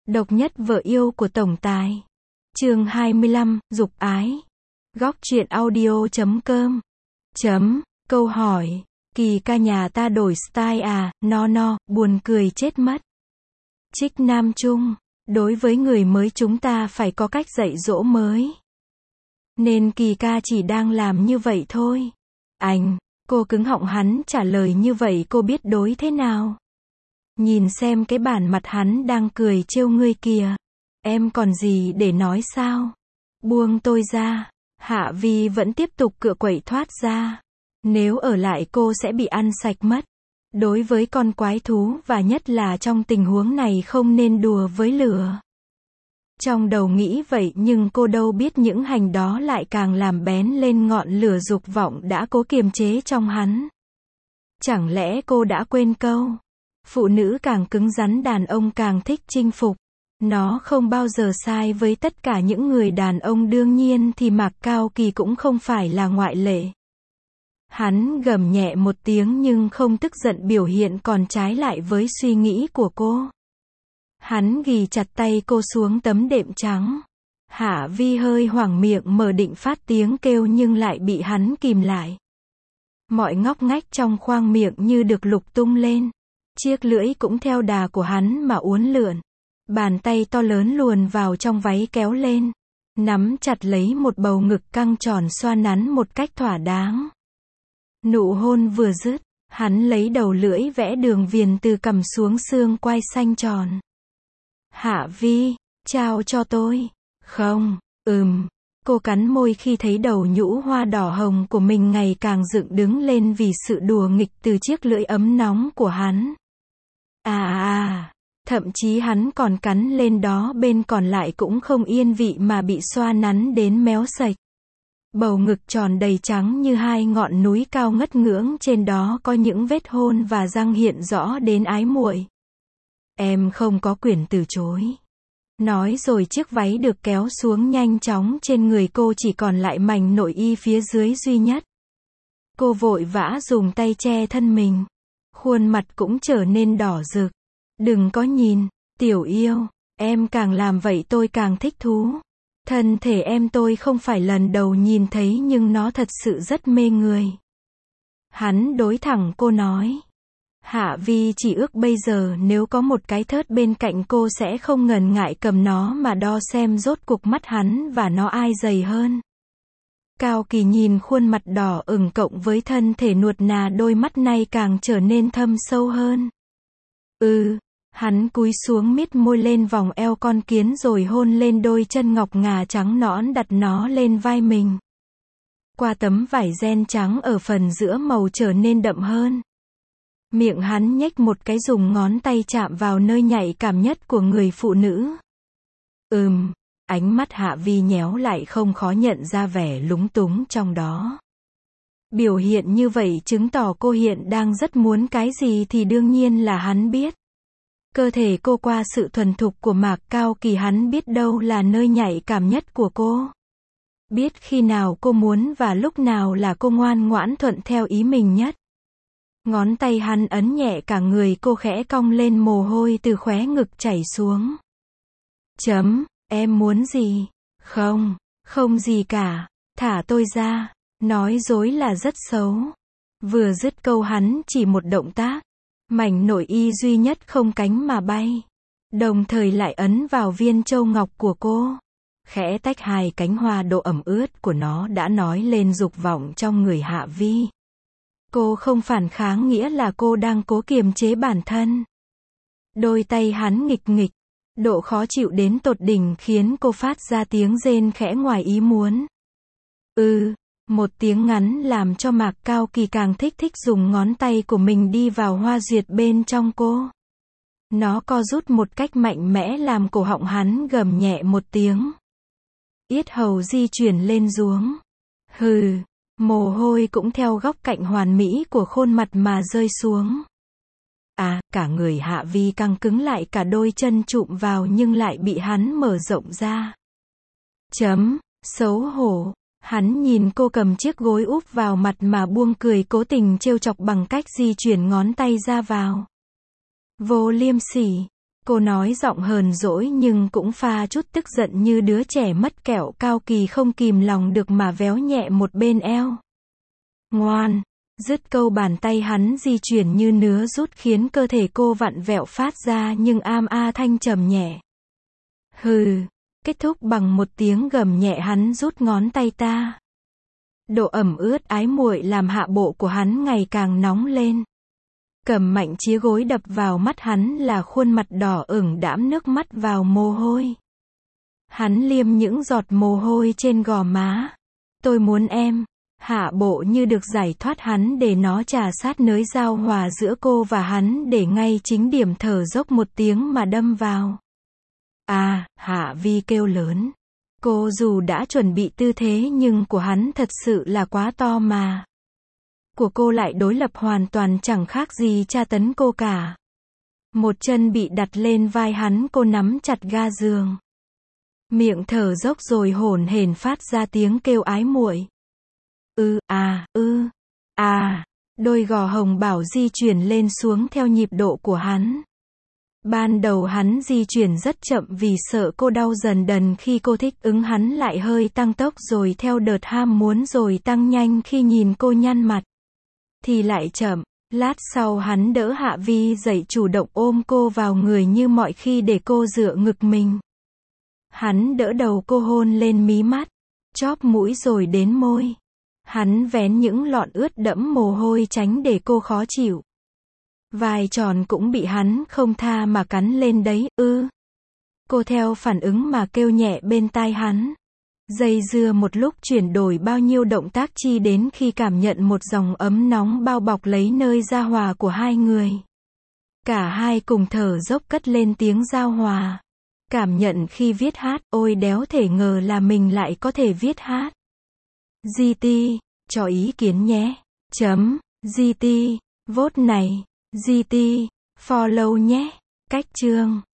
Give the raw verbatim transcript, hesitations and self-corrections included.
Độc nhất vợ yêu của tổng tài. Chương hai mươi lăm, dục ái. Góc truyện audio chấm com. Chấm, câu hỏi. Kỳ ca nhà ta đổi style à, no no, buồn cười chết mất. Trích Nam Trung. Đối với người mới chúng ta phải có cách dạy dỗ mới. Nên kỳ ca chỉ đang làm như vậy thôi. Anh, cô cứng họng hắn trả lời như vậy cô biết đối thế nào? Nhìn xem cái bản mặt hắn đang cười trêu ngươi kìa. Em còn gì để nói sao? Buông tôi ra. Hạ Vi vẫn tiếp tục cựa quậy thoát ra. Nếu ở lại cô sẽ bị ăn sạch mất. Đối với con quái thú và nhất là trong tình huống này không nên đùa với lửa. Trong đầu nghĩ vậy nhưng cô đâu biết những hành đó lại càng làm bén lên ngọn lửa dục vọng đã cố kiềm chế trong hắn. Chẳng lẽ cô đã quên câu? Phụ nữ càng cứng rắn đàn ông càng thích chinh phục. Nó không bao giờ sai với tất cả những người đàn ông đương nhiên thì Mạc Cao Kỳ cũng không phải là ngoại lệ. Hắn gầm nhẹ một tiếng nhưng không tức giận biểu hiện còn trái lại với suy nghĩ của cô. Hắn ghì chặt tay cô xuống tấm đệm trắng. Hạ Vi hơi hoảng miệng mở định phát tiếng kêu nhưng lại bị hắn kìm lại. Mọi ngóc ngách trong khoang miệng như được lục tung lên. Chiếc lưỡi cũng theo đà của hắn mà uốn lượn. Bàn tay to lớn luồn vào trong váy kéo lên. Nắm chặt lấy một bầu ngực căng tròn xoa nắn một cách thỏa đáng. Nụ hôn vừa dứt, hắn lấy đầu lưỡi vẽ đường viền từ cằm xuống xương quai xanh tròn. Hạ Vi, trao cho tôi. Không, ừm. Cô cắn môi khi thấy đầu nhũ hoa đỏ hồng của mình ngày càng dựng đứng lên vì sự đùa nghịch từ chiếc lưỡi ấm nóng của hắn. À à, thậm chí hắn còn cắn lên đó bên còn lại cũng không yên vị mà bị xoa nắn đến méo sạch. Bầu ngực tròn đầy trắng như hai ngọn núi cao ngất ngưỡng trên đó có những vết hôn và răng hiện rõ đến ái muội. Em không có quyền từ chối. Nói rồi chiếc váy được kéo xuống nhanh chóng trên người cô chỉ còn lại mảnh nội y phía dưới duy nhất. Cô vội vã dùng tay che thân mình. Khuôn mặt cũng trở nên đỏ rực. Đừng có nhìn, tiểu yêu, em càng làm vậy tôi càng thích thú. Thân thể em tôi không phải lần đầu nhìn thấy nhưng nó thật sự rất mê người. Hắn đối thẳng cô nói. Hạ Vi chỉ ước bây giờ nếu có một cái thớt bên cạnh cô sẽ không ngần ngại cầm nó mà đo xem rốt cuộc mắt hắn và nó ai dày hơn. Cao Kỳ nhìn khuôn mặt đỏ ửng cộng với thân thể nuột nà đôi mắt này càng trở nên thâm sâu hơn. Ừ, hắn cúi xuống miết môi lên vòng eo con kiến rồi hôn lên đôi chân ngọc ngà trắng nõn đặt nó lên vai mình. Qua tấm vải ren trắng ở phần giữa màu trở nên đậm hơn. Miệng hắn nhếch một cái dùng ngón tay chạm vào nơi nhạy cảm nhất của người phụ nữ. Ừm, ánh mắt Hạ Vi nhéo lại không khó nhận ra vẻ lúng túng trong đó. Biểu hiện như vậy chứng tỏ cô hiện đang rất muốn cái gì thì đương nhiên là hắn biết. Cơ thể cô qua sự thuần thục của Mạc Cao Kỳ hắn biết đâu là nơi nhạy cảm nhất của cô. Biết khi nào cô muốn và lúc nào là cô ngoan ngoãn thuận theo ý mình nhất. Ngón tay hắn ấn nhẹ cả người cô khẽ cong lên mồ hôi từ khóe ngực chảy xuống. Chấm, em muốn gì? Không, không gì cả, thả tôi ra. Nói dối là rất xấu. Vừa dứt câu hắn chỉ một động tác. Mảnh nội y duy nhất không cánh mà bay. Đồng thời lại ấn vào viên châu ngọc của cô. Khẽ tách hai cánh hoa độ ẩm ướt của nó đã nói lên dục vọng trong người Hạ Vi. Cô không phản kháng nghĩa là cô đang cố kiềm chế bản thân. Đôi tay hắn nghịch nghịch. Độ khó chịu đến tột đỉnh khiến cô phát ra tiếng rên khẽ ngoài ý muốn. Ừ, một tiếng ngắn làm cho Mạc Cao Kỳ càng thích thích dùng ngón tay của mình đi vào hoa duyệt bên trong cô. Nó co rút một cách mạnh mẽ làm cổ họng hắn gầm nhẹ một tiếng. Yết hầu di chuyển lên xuống. Hừ, mồ hôi cũng theo góc cạnh hoàn mỹ của khuôn mặt mà rơi xuống. À, cả người Hạ Vi căng cứng lại cả đôi chân chụm vào nhưng lại bị hắn mở rộng ra. Chấm, xấu hổ. Hắn nhìn cô cầm chiếc gối úp vào mặt mà buông cười cố tình trêu chọc bằng cách di chuyển ngón tay ra vào. Vô liêm sỉ. Cô nói giọng hờn dỗi nhưng cũng pha chút tức giận như đứa trẻ mất kẹo. Cao Kỳ không kìm lòng được mà véo nhẹ một bên eo. Ngoan. Dứt câu bàn tay hắn di chuyển như nứa rút khiến cơ thể cô vặn vẹo phát ra nhưng am a thanh trầm nhẹ. Hừ. Kết thúc bằng một tiếng gầm nhẹ hắn rút ngón tay ta. Độ ẩm ướt ái muội làm hạ bộ của hắn ngày càng nóng lên. Cầm mạnh chĩa gối đập vào mắt hắn là khuôn mặt đỏ ửng đãm nước mắt vào mồ hôi. Hắn liêm những giọt mồ hôi trên gò má. Tôi muốn em. Hạ bộ như được giải thoát hắn để nó trà sát nới giao hòa giữa cô và hắn để ngay chính điểm thở dốc một tiếng mà đâm vào. À, Hạ Vi kêu lớn. Cô dù đã chuẩn bị tư thế nhưng của hắn thật sự là quá to mà. Của cô lại đối lập hoàn toàn chẳng khác gì tra tấn cô cả. Một chân bị đặt lên vai hắn, cô nắm chặt ga giường. Miệng thở dốc rồi hổn hển phát ra tiếng kêu ái muội. Ư, à, ư, à. Đôi gò hồng bảo di chuyển lên xuống theo nhịp độ của hắn. Ban đầu hắn di chuyển rất chậm vì sợ cô đau, dần dần khi cô thích ứng hắn lại hơi tăng tốc, rồi theo đợt ham muốn rồi tăng nhanh khi nhìn cô nhăn mặt. Thì lại chậm. Lát sau hắn đỡ Hạ Vi dậy, chủ động ôm cô vào người như mọi khi để cô dựa ngực mình. Hắn đỡ đầu cô, hôn lên mí mắt, chóp mũi rồi đến môi. Hắn vén những lọn ướt đẫm mồ hôi tránh để cô khó chịu. Vai tròn cũng bị hắn không tha mà cắn lên đấy, ư. Cô theo phản ứng mà kêu nhẹ bên tai hắn. Dây dưa một lúc chuyển đổi bao nhiêu động tác chi đến khi cảm nhận một dòng ấm nóng bao bọc lấy nơi giao hòa của hai người. Cả hai cùng thở dốc cất lên tiếng giao hòa. Cảm nhận khi viết hát, ôi đéo thể ngờ là mình lại có thể viết hát. giê tê, cho ý kiến nhé. Chấm, giê tê, vote này. giê tê, follow nhé. Cách chương.